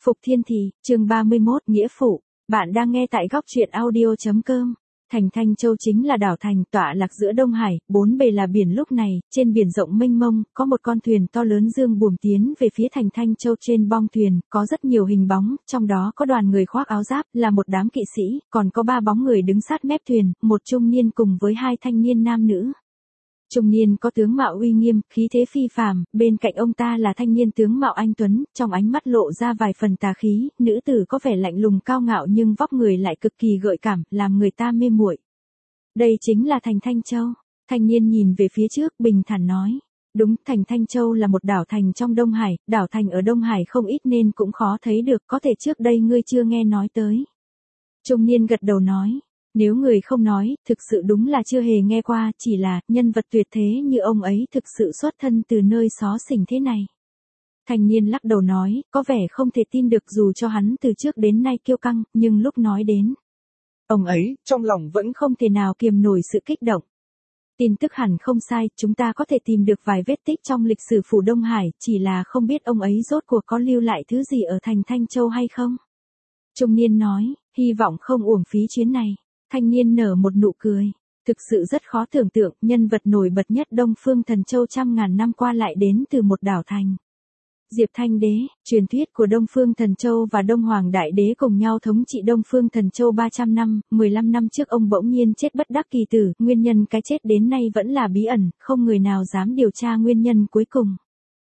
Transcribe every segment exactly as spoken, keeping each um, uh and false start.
Phục Thiên Thì, chương ba mươi mốt, Nghĩa Phụ. Bạn đang nghe tại góc truyện audio.com. Thành Thanh Châu chính là đảo thành tọa lạc giữa Đông Hải, bốn bề là biển. Lúc này, trên biển rộng mênh mông, có một con thuyền to lớn dương buồm tiến về phía Thành Thanh Châu. Trên bong thuyền, có rất nhiều hình bóng, trong đó có đoàn người khoác áo giáp, là một đám kỵ sĩ, còn có ba bóng người đứng sát mép thuyền, một trung niên cùng với hai thanh niên nam nữ. Trung niên có tướng mạo uy nghiêm, khí thế phi phàm, bên cạnh ông ta là thanh niên tướng mạo anh tuấn, trong ánh mắt lộ ra vài phần tà khí, nữ tử có vẻ lạnh lùng cao ngạo nhưng vóc người lại cực kỳ gợi cảm, làm người ta mê muội. Đây chính là Thành Thanh Châu. Thanh niên nhìn về phía trước, bình thản nói. Đúng, Thành Thanh Châu là một đảo thành trong Đông Hải, đảo thành ở Đông Hải không ít nên cũng khó thấy được, có thể trước đây ngươi chưa nghe nói tới. Trung niên gật đầu nói. Nếu người không nói, thực sự đúng là chưa hề nghe qua, chỉ là, nhân vật tuyệt thế như ông ấy thực sự xuất thân từ nơi xó xỉnh thế này. Thanh niên lắc đầu nói, có vẻ không thể tin được dù cho hắn từ trước đến nay kiêu căng, nhưng lúc nói đến ông ấy, trong lòng vẫn không thể nào kiềm nổi sự kích động. Tin tức hẳn không sai, chúng ta có thể tìm được vài vết tích trong lịch sử phủ Đông Hải, chỉ là không biết ông ấy rốt cuộc có lưu lại thứ gì ở thành Thanh Châu hay không. Trung niên nói, hy vọng không uổng phí chuyến này. Thanh niên nở một nụ cười. Thực sự rất khó tưởng tượng, nhân vật nổi bật nhất Đông Phương Thần Châu trăm ngàn năm qua lại đến từ một đảo thành. Diệp Thanh Đế, truyền thuyết của Đông Phương Thần Châu và Đông Hoàng Đại Đế cùng nhau thống trị Đông Phương Thần Châu ba trăm năm, mười lăm năm trước ông bỗng nhiên chết bất đắc kỳ tử, nguyên nhân cái chết đến nay vẫn là bí ẩn, không người nào dám điều tra nguyên nhân cuối cùng.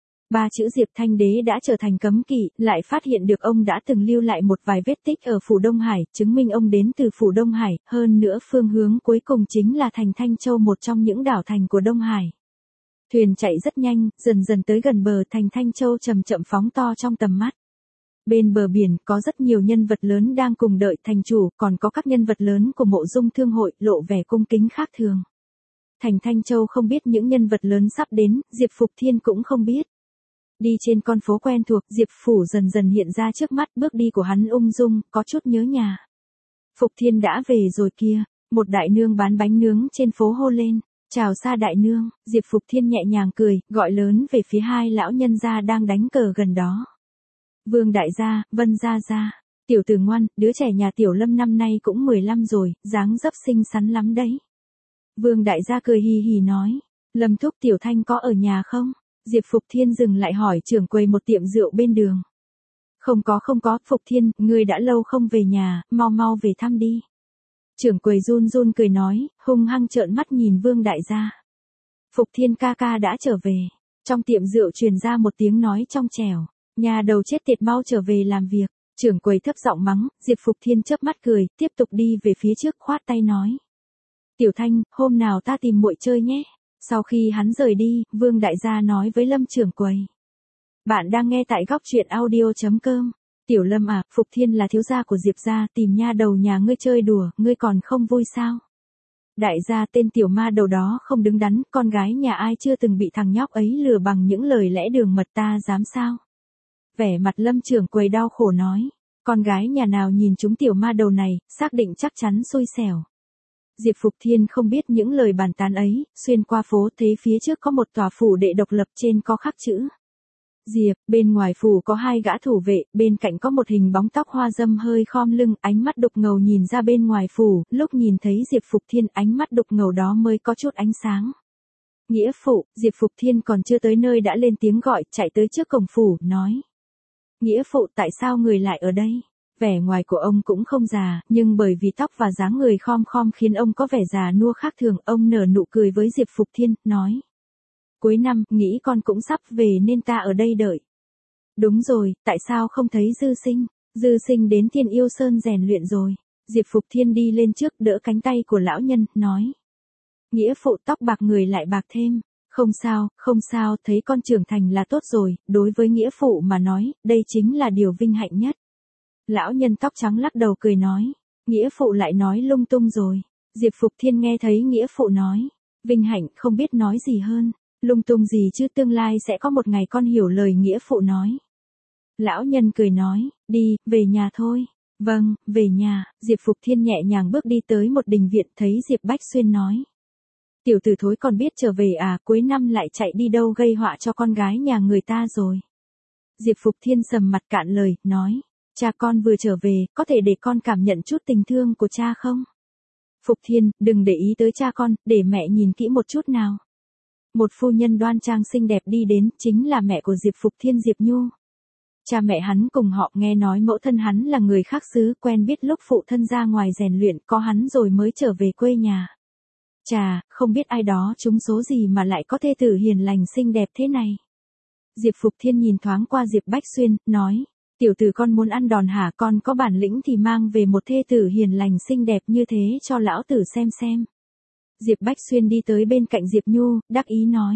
Ba chữ Diệp Thanh Đế đã trở thành cấm kỵ, lại phát hiện được ông đã từng lưu lại một vài vết tích ở phủ Đông Hải, chứng minh ông đến từ phủ Đông Hải, hơn nữa phương hướng cuối cùng chính là thành Thanh Châu, một trong những đảo thành của Đông Hải. Thuyền chạy rất nhanh, dần dần tới gần bờ, thành Thanh Châu chậm chậm phóng to trong tầm mắt. Bên bờ biển có rất nhiều nhân vật lớn đang cùng đợi thành chủ, còn có các nhân vật lớn của Mộ Dung Thương hội lộ vẻ cung kính khác thường. Thành Thanh Châu không biết những nhân vật lớn sắp đến, Diệp Phục Thiên cũng không biết. Đi trên con phố quen thuộc, Diệp Phủ dần dần hiện ra trước mắt, bước đi của hắn ung dung, có chút nhớ nhà. Phục Thiên đã về rồi kia, một đại nương bán bánh nướng trên phố hô lên, chào xa đại nương. Diệp Phục Thiên nhẹ nhàng cười, gọi lớn về phía hai lão nhân gia đang đánh cờ gần đó. Vương đại gia, Vân gia gia, tiểu tử ngoan, đứa trẻ nhà tiểu Lâm năm nay cũng mười lăm rồi, dáng dấp xinh xắn lắm đấy. Vương đại gia cười hì hì nói, Lâm thúc tiểu Thanh có ở nhà không? Diệp Phục Thiên dừng lại hỏi trưởng quầy một tiệm rượu bên đường. Không có không có, Phục Thiên, ngươi đã lâu không về nhà, mau mau về thăm đi. Trưởng quầy run run cười nói, hung hăng trợn mắt nhìn Vương đại gia. Phục Thiên ca ca đã trở về. Trong tiệm rượu truyền ra một tiếng nói trong trẻo, nhà đầu chết tiệt, mau trở về làm việc. Trưởng quầy thấp giọng mắng, Diệp Phục Thiên chớp mắt cười, tiếp tục đi về phía trước, khoát tay nói. Tiểu Thanh, hôm nào ta tìm muội chơi nhé. Sau khi hắn rời đi, Vương đại gia nói với Lâm trưởng quầy. Bạn đang nghe tại góc truyện audio.com. Tiểu Lâm à, Phục Thiên là thiếu gia của Diệp gia, tìm nha đầu nhà ngươi chơi đùa, ngươi còn không vui sao? Đại gia, tên tiểu ma đầu đó không đứng đắn, con gái nhà ai chưa từng bị thằng nhóc ấy lừa bằng những lời lẽ đường mật, ta dám sao? Vẻ mặt Lâm trưởng quầy đau khổ nói. Con gái nhà nào nhìn chúng tiểu ma đầu này, xác định chắc chắn xui xẻo. Diệp Phục Thiên không biết những lời bàn tán ấy, xuyên qua phố thấy phía trước có một tòa phủ đệ độc lập, trên có khắc chữ Diệp, bên ngoài phủ có hai gã thủ vệ, bên cạnh có một hình bóng tóc hoa dâm hơi khom lưng, ánh mắt đục ngầu nhìn ra bên ngoài phủ, lúc nhìn thấy Diệp Phục Thiên ánh mắt đục ngầu đó mới có chút ánh sáng. Nghĩa phụ, Diệp Phục Thiên còn chưa tới nơi đã lên tiếng gọi, chạy tới trước cổng phủ, nói. Nghĩa phụ, tại sao người lại ở đây? Vẻ ngoài của ông cũng không già, nhưng bởi vì tóc và dáng người khom khom khiến ông có vẻ già nua khác thường, ông nở nụ cười với Diệp Phục Thiên, nói. Cuối năm, nghĩ con cũng sắp về nên ta ở đây đợi. Đúng rồi, tại sao không thấy Dư Sinh? Dư Sinh đến Thiên Yêu Sơn rèn luyện rồi. Diệp Phục Thiên đi lên trước đỡ cánh tay của lão nhân, nói. Nghĩa phụ, tóc bạc người lại bạc thêm. Không sao, không sao, thấy con trưởng thành là tốt rồi, đối với nghĩa phụ mà nói, đây chính là điều vinh hạnh nhất. Lão nhân tóc trắng lắc đầu cười nói, nghĩa phụ lại nói lung tung rồi. Diệp Phục Thiên nghe thấy nghĩa phụ nói, vinh hạnh không biết nói gì hơn, lung tung gì chứ, tương lai sẽ có một ngày con hiểu lời nghĩa phụ nói. Lão nhân cười nói, đi, về nhà thôi. Vâng, về nhà. Diệp Phục Thiên nhẹ nhàng bước đi tới một đình viện, thấy Diệp Bách Xuyên nói. Tiểu tử thối còn biết trở về à, cuối năm lại chạy đi đâu gây họa cho con gái nhà người ta rồi. Diệp Phục Thiên sầm mặt cạn lời, nói, Cha con vừa trở về, có thể để con cảm nhận chút tình thương của cha không? Phục Thiên, đừng để ý tới cha con, để mẹ nhìn kỹ một chút nào. Một phu nhân đoan trang xinh đẹp đi đến, chính là mẹ của Diệp Phục Thiên, Diệp Nhu. Cha mẹ hắn cùng họ, nghe nói mẫu thân hắn là người khác xứ, quen biết lúc phụ thân ra ngoài rèn luyện, có hắn rồi mới trở về quê nhà. Chà, không biết ai đó trúng số gì mà lại có thê tử hiền lành xinh đẹp thế này. Diệp Phục Thiên nhìn thoáng qua Diệp Bách Xuyên, nói, tiểu tử con muốn ăn đòn hả, con có bản lĩnh thì mang về một thê tử hiền lành xinh đẹp như thế cho lão tử xem xem. Diệp Bách Xuyên đi tới bên cạnh Diệp Nhu, đắc ý nói.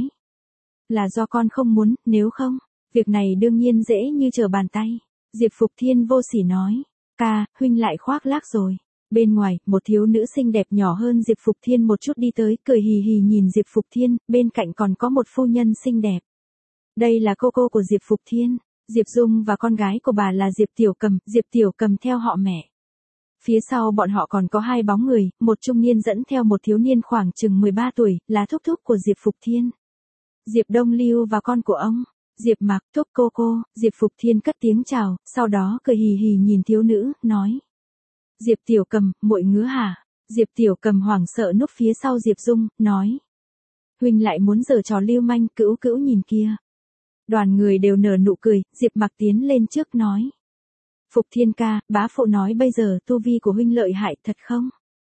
Là do con không muốn, nếu không, việc này đương nhiên dễ như trở bàn tay. Diệp Phục Thiên vô sỉ nói, ca, huynh lại khoác lác rồi. Bên ngoài, một thiếu nữ xinh đẹp nhỏ hơn Diệp Phục Thiên một chút đi tới, cười hì hì nhìn Diệp Phục Thiên, bên cạnh còn có một phu nhân xinh đẹp. Đây là cô cô của Diệp Phục Thiên, Diệp Dung, và con gái của bà là Diệp Tiểu Cầm, Diệp Tiểu Cầm theo họ mẹ. Phía sau bọn họ còn có hai bóng người, một trung niên dẫn theo một thiếu niên khoảng chừng mười ba tuổi, là thúc thúc của Diệp Phục Thiên. Diệp Đông Lưu và con của ông, Diệp Mặc, thúc cô cô. Diệp Phục Thiên cất tiếng chào, sau đó cười hì hì nhìn thiếu nữ, nói. Diệp Tiểu Cầm, muội ngứa hả? Diệp Tiểu Cầm hoảng sợ núp phía sau Diệp Dung, nói. Huynh lại muốn giở trò lưu manh, cữu cữu nhìn kia. Đoàn người đều nở nụ cười, Diệp Mặc tiến lên trước nói. Phục Thiên ca, bá phụ nói bây giờ tu vi của huynh lợi hại thật không?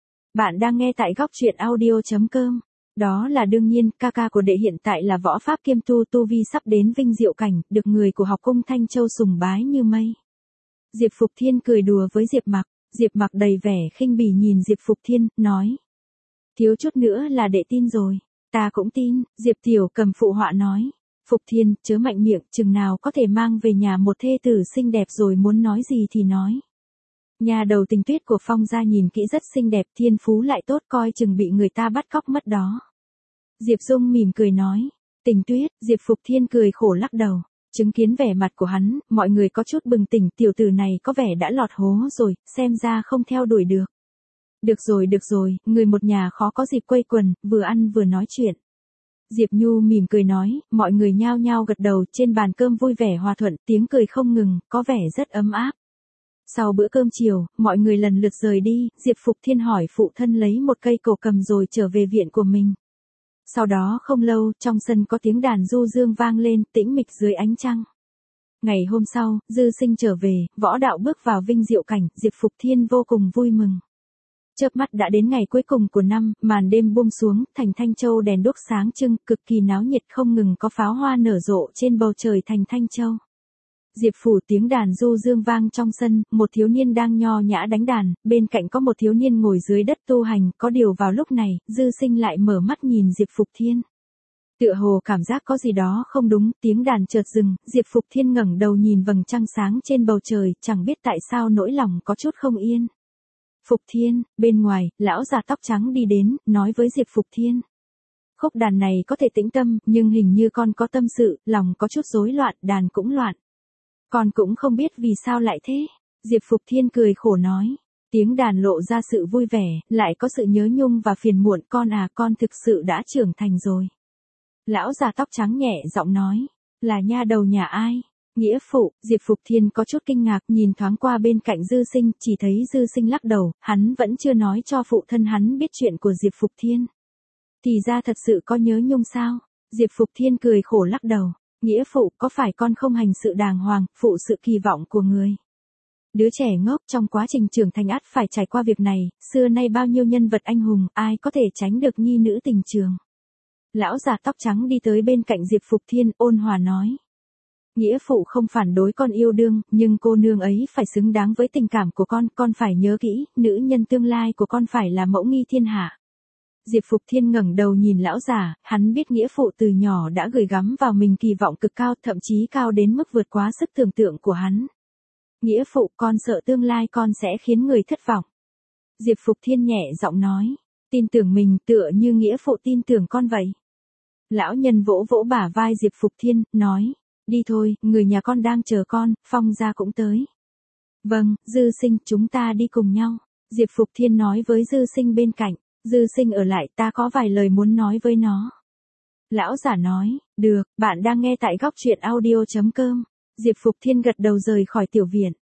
Bạn đang nghe tại góc truyện audio chấm com. Đó là đương nhiên, ca ca của đệ hiện tại là võ pháp kiêm tu, tu vi sắp đến vinh diệu cảnh, được người của học cung Thanh Châu sùng bái như mây. Diệp Phục Thiên cười đùa với Diệp Mặc, Diệp Mặc đầy vẻ khinh bỉ nhìn Diệp Phục Thiên, nói. Thiếu chút nữa là đệ tin rồi, ta cũng tin. Diệp Tiểu Cầm phụ họa nói. Phục Thiên, chớ mạnh miệng, chừng nào có thể mang về nhà một thê tử xinh đẹp rồi muốn nói gì thì nói. Nhà đầu Tình Tuyết của Phong gia nhìn kỹ rất xinh đẹp, thiên phú lại tốt, coi chừng bị người ta bắt cóc mất đó. Diệp Dung mỉm cười nói. Tình Tuyết, Diệp Phục Thiên cười khổ lắc đầu. Chứng kiến vẻ mặt của hắn, mọi người có chút bừng tỉnh, tiểu tử này có vẻ đã lọt hố rồi, xem ra không theo đuổi được. Được rồi được rồi, người một nhà khó có dịp quây quần, vừa ăn vừa nói chuyện. Diệp Nhu mỉm cười nói, mọi người nhao nhao gật đầu, trên bàn cơm vui vẻ hòa thuận, tiếng cười không ngừng, có vẻ rất ấm áp. Sau bữa cơm chiều, mọi người lần lượt rời đi, Diệp Phục Thiên hỏi phụ thân lấy một cây cổ cầm rồi trở về viện của mình. Sau đó không lâu, trong sân có tiếng đàn du dương vang lên, tĩnh mịch dưới ánh trăng. Ngày hôm sau, Dư Sinh trở về, võ đạo bước vào vinh diệu cảnh, Diệp Phục Thiên vô cùng vui mừng. Chớp mắt đã đến ngày cuối cùng của năm, màn đêm buông xuống, thành Thanh Châu đèn đuốc sáng trưng, cực kỳ náo nhiệt, không ngừng có pháo hoa nở rộ trên bầu trời thành Thanh Châu. Diệp phủ, tiếng đàn du dương vang trong sân, một thiếu niên đang nho nhã đánh đàn, bên cạnh có một thiếu niên ngồi dưới đất tu hành, có điều vào lúc này, Dư Sinh lại mở mắt nhìn Diệp Phục Thiên. Tựa hồ cảm giác có gì đó không đúng, tiếng đàn chợt dừng, Diệp Phục Thiên ngẩng đầu nhìn vầng trăng sáng trên bầu trời, chẳng biết tại sao nỗi lòng có chút không yên. Phục Thiên, bên ngoài, lão già tóc trắng đi đến, nói với Diệp Phục Thiên. Khúc đàn này có thể tĩnh tâm, nhưng hình như con có tâm sự, lòng có chút rối loạn, đàn cũng loạn. Con cũng không biết vì sao lại thế. Diệp Phục Thiên cười khổ nói. Tiếng đàn lộ ra sự vui vẻ, lại có sự nhớ nhung và phiền muộn, con à, con thực sự đã trưởng thành rồi. Lão già tóc trắng nhẹ giọng nói. Là nha đầu nhà ai? Nghĩa phụ. Diệp Phục Thiên có chút kinh ngạc, nhìn thoáng qua bên cạnh Dư Sinh, chỉ thấy Dư Sinh lắc đầu, hắn vẫn chưa nói cho phụ thân hắn biết chuyện của Diệp Phục Thiên. Thì ra thật sự có nhớ nhung sao? Diệp Phục Thiên cười khổ lắc đầu. Nghĩa phụ, có phải con không hành sự đàng hoàng, phụ sự kỳ vọng của người? Đứa trẻ ngốc trong quá trình trưởng thành ắt phải trải qua việc này, xưa nay bao nhiêu nhân vật anh hùng, ai có thể tránh được nhi nữ tình trường. Lão già tóc trắng đi tới bên cạnh Diệp Phục Thiên, ôn hòa nói. Nghĩa phụ không phản đối con yêu đương, nhưng cô nương ấy phải xứng đáng với tình cảm của con, con phải nhớ kỹ, nữ nhân tương lai của con phải là mẫu nghi thiên hạ. Diệp Phục Thiên ngẩng đầu nhìn lão già, hắn biết nghĩa phụ từ nhỏ đã gửi gắm vào mình kỳ vọng cực cao, thậm chí cao đến mức vượt quá sức tưởng tượng của hắn. Nghĩa phụ, con sợ tương lai con sẽ khiến người thất vọng. Diệp Phục Thiên nhẹ giọng nói, tin tưởng mình tựa như nghĩa phụ tin tưởng con vậy. Lão nhân vỗ vỗ bả vai Diệp Phục Thiên, nói, đi thôi, người nhà con đang chờ con, Phong gia cũng tới. Vâng, Dư Sinh, chúng ta đi cùng nhau. Diệp Phục Thiên nói với Dư Sinh bên cạnh. Dư Sinh ở lại, ta có vài lời muốn nói với nó. Lão giả nói, được, bạn đang nghe tại góc truyện audio chấm com. Diệp Phục Thiên gật đầu rời khỏi tiểu viện.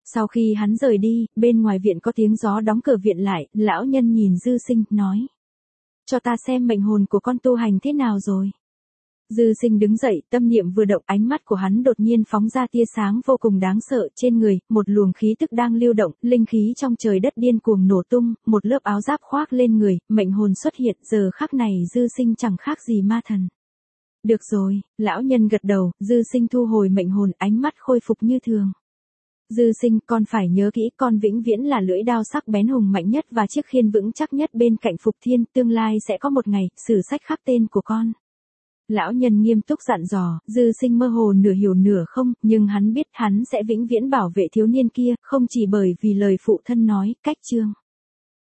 Sau khi hắn rời đi, bên ngoài viện có tiếng gió đóng cửa viện lại, lão nhân nhìn Dư Sinh, nói. Cho ta xem mệnh hồn của con tu hành thế nào rồi. Dư Sinh đứng dậy, tâm niệm vừa động, ánh mắt của hắn đột nhiên phóng ra tia sáng vô cùng đáng sợ, trên người, một luồng khí tức đang lưu động, linh khí trong trời đất điên cuồng nổ tung, một lớp áo giáp khoác lên người, mệnh hồn xuất hiện, giờ khắc này Dư Sinh chẳng khác gì ma thần. Được rồi, lão nhân gật đầu, Dư Sinh thu hồi mệnh hồn, ánh mắt khôi phục như thường. Dư Sinh, con phải nhớ kỹ, con vĩnh viễn là lưỡi đao sắc bén hùng mạnh nhất và chiếc khiên vững chắc nhất bên cạnh Phục Thiên, tương lai sẽ có một ngày, sử sách khắc tên của con. Lão nhân nghiêm túc dặn dò, Dư Sinh mơ hồ nửa hiểu nửa không, nhưng hắn biết hắn sẽ vĩnh viễn bảo vệ thiếu niên kia, không chỉ bởi vì lời phụ thân nói, cách chương.